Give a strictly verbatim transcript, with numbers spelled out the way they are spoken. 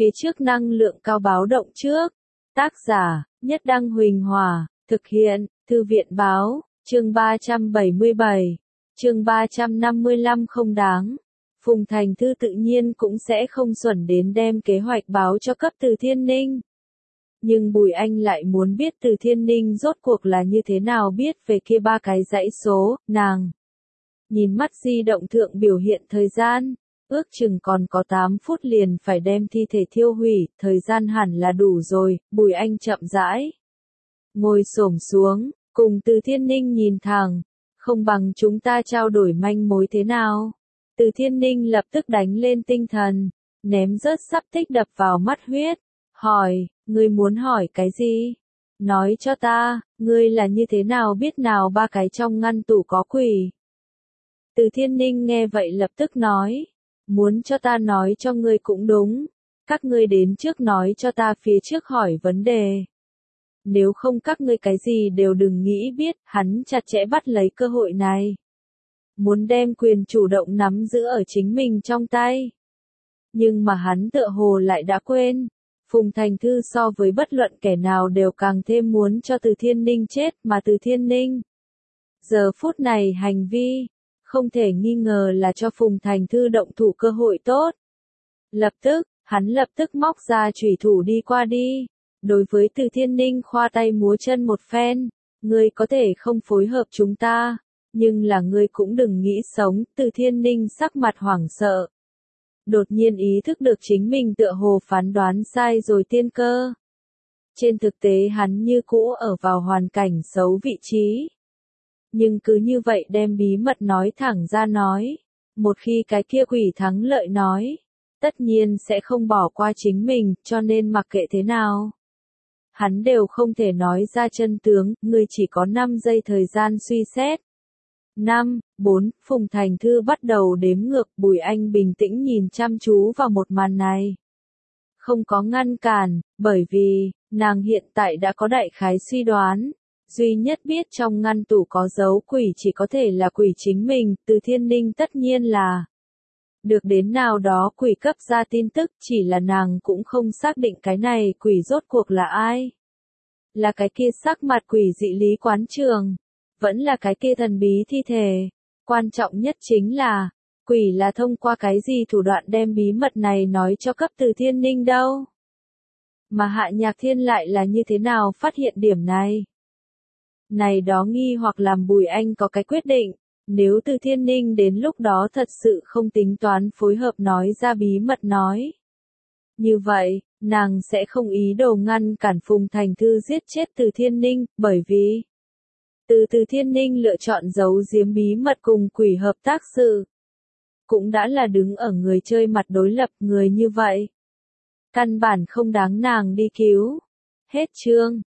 Phía trước năng lượng cao báo động trước. Tác giả, Nhất Đăng Huỳnh Hòa, thực hiện, Thư viện Báo, chương ba trăm bảy mươi bảy, chương ba trăm năm mươi lăm không đáng. Phùng Thành Thư tự nhiên cũng sẽ không xuẩn đến đem kế hoạch báo cho cấp Từ Thiên Ninh. Nhưng Bùi Anh lại muốn biết Từ Thiên Ninh rốt cuộc là như thế nào biết về kia ba cái dãy số, nàng. Nhìn mắt di động thượng biểu hiện thời gian, ước chừng còn có tám phút liền phải đem thi thể thiêu hủy, thời gian hẳn là đủ rồi, Bùi Anh chậm rãi. Ngồi xổm xuống, cùng Từ Thiên Ninh nhìn thẳng, không bằng chúng ta trao đổi manh mối thế nào. Từ Thiên Ninh lập tức đánh lên tinh thần, ném rớt sắp tích đập vào mắt huyết, hỏi, ngươi muốn hỏi cái gì? Nói cho ta, ngươi là như thế nào biết nào ba cái trong ngăn tủ có quỷ? Từ Thiên Ninh nghe vậy lập tức nói, muốn cho ta nói cho ngươi cũng đúng, các ngươi đến trước nói cho ta phía trước hỏi vấn đề. Nếu không các ngươi cái gì đều đừng nghĩ biết, hắn chặt chẽ bắt lấy cơ hội này. Muốn đem quyền chủ động nắm giữ ở chính mình trong tay. Nhưng mà hắn tựa hồ lại đã quên. Phùng Thành Thư so với bất luận kẻ nào đều càng thêm muốn cho Từ Thiên Ninh chết mà Từ Thiên Ninh. Giờ phút này hành vi, không thể nghi ngờ là cho Phùng Thành Thư động thủ cơ hội tốt. Lập tức, hắn lập tức móc ra chủy thủ đi qua đi. Đối với Từ Thiên Ninh khoa tay múa chân một phen, ngươi có thể không phối hợp chúng ta, nhưng là ngươi cũng đừng nghĩ sống. Từ Thiên Ninh sắc mặt hoảng sợ. Đột nhiên ý thức được chính mình tựa hồ phán đoán sai rồi tiên cơ. Trên thực tế hắn như cũ ở vào hoàn cảnh xấu vị trí. Nhưng cứ như vậy đem bí mật nói thẳng ra nói. Một khi cái kia quỷ thắng lợi nói, tất nhiên sẽ không bỏ qua chính mình, cho nên mặc kệ thế nào. Hắn đều không thể nói ra chân tướng, ngươi chỉ có năm giây thời gian suy xét. năm, bốn, Phùng Thành Thư bắt đầu đếm ngược, Bùi Anh bình tĩnh nhìn chăm chú vào một màn này. Không có ngăn cản, bởi vì, nàng hiện tại đã có đại khái suy đoán. Duy nhất biết trong ngăn tủ có dấu quỷ chỉ có thể là quỷ chính mình, Từ Thiên Ninh tất nhiên là. Được đến nào đó quỷ cấp ra tin tức, chỉ là nàng cũng không xác định cái này quỷ rốt cuộc là ai. Là cái kia sắc mặt quỷ dị Lý Quán Trường, vẫn là cái kia thần bí thi thể. Quan trọng nhất chính là, quỷ là thông qua cái gì thủ đoạn đem bí mật này nói cho cấp Từ Thiên Ninh đâu. Mà Hạ Nhạc Thiên lại là như thế nào phát hiện điểm này. Này đó nghi hoặc làm Bùi Anh có cái quyết định. Nếu Từ Thiên Ninh đến lúc đó thật sự không tính toán phối hợp nói ra bí mật nói. Như vậy, nàng sẽ không ý đồ ngăn cản Phùng Thành Thư giết chết Từ Thiên Ninh, bởi vì từ Từ Thiên Ninh lựa chọn giấu giếm bí mật cùng quỷ hợp tác sự. Cũng đã là đứng ở người chơi mặt đối lập người như vậy. Căn bản không đáng nàng đi cứu. Hết chương.